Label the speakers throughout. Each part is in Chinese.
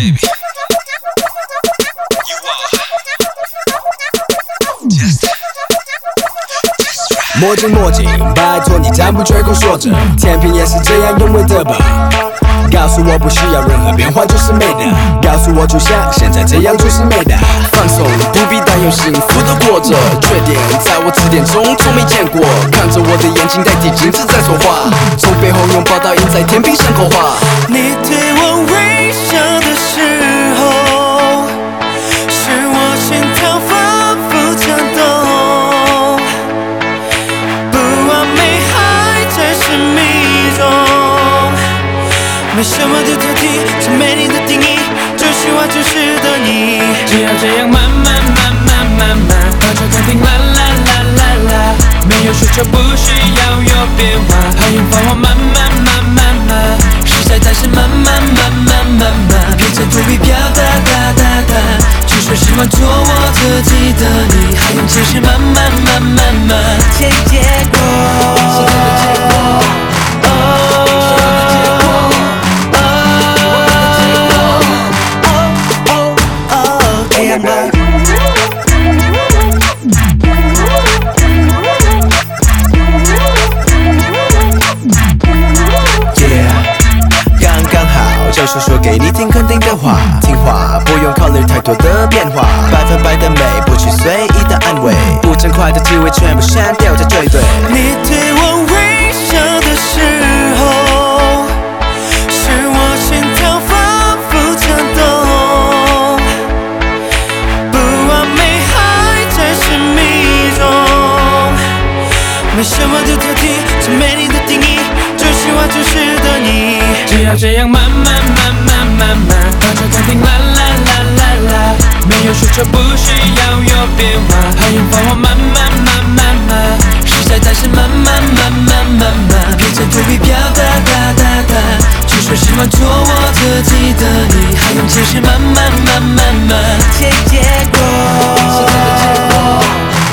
Speaker 1: baby. You are just.
Speaker 2: 墨镜墨镜，拜托你赞不绝口说着，天平也是这样用为的吧？告诉我不需要任何变化就是美的，告诉我就像现在这样就是美的。
Speaker 3: 放松，不必担忧，幸福的过着。缺点在我字典中从没见过，看着我的眼睛代替镜子在说话，从背后拥抱到印在天平上刻画。
Speaker 4: 你对我微笑的时候，是我心跳反复跳动，不完美还在神秘中，没什么的挑剔，是美丽的定义，这句话就是的你。只要这样慢慢慢慢慢慢，把这天平啦啦啦啦啦，没有需求，不需要有变化，还用放我慢慢慢慢慢，实在才是慢慢慢慢慢慢，变成土笔飘哒哒哒哒，只说喜欢做我自己的你，还用解释慢慢慢慢慢，结果，现在的结果。
Speaker 3: 就说说给你听肯定的话，听话不用考虑太多的变化，百分百的美，不去随意的安慰，不真快的机会全部删掉再追对。
Speaker 4: 你对我微笑的时候，是我心跳反复跳动，不完美还在神秘中，没什么的挑剔，是美丽的定义，这句话就是的你。只要这样慢慢慢慢慢慢，把这天平啦啦啦啦啦，没有需求，不需要有变化，还用放我慢慢慢慢慢，实在才是慢慢慢慢慢慢，变成土笔飘哒哒哒哒，只说喜欢做我自己的你，还用解释慢慢慢慢慢，结果，现在的结果。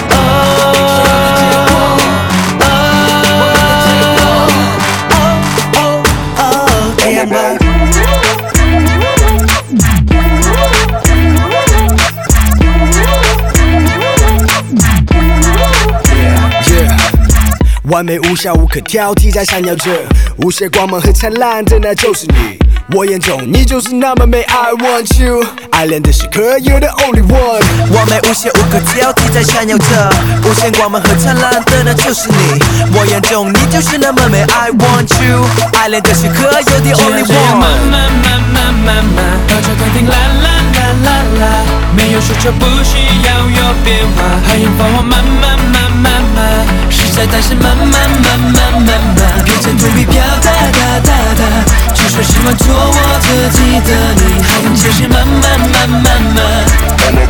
Speaker 2: 完美无瑕无可挑剔，在闪耀着无限光芒和灿烂的那就是你。我眼中你就是那么美 ，I want you， 爱恋的时刻 ，You're the only one。
Speaker 3: 完美无瑕无可挑剔，在闪耀着无限光芒和灿烂的那就是你。我眼中你就是那么美 ，I want you， 爱恋的时刻 ，You're the only one。
Speaker 4: 这样慢慢慢慢慢慢，把这天平啦啦啦啦啦，没有需求，不需要有变化，还用放我慢慢慢慢慢，实在才是慢慢慢慢慢慢，变成土笔飘哒哒哒哒，只说喜欢做我自己的你，还用解释慢慢慢慢慢。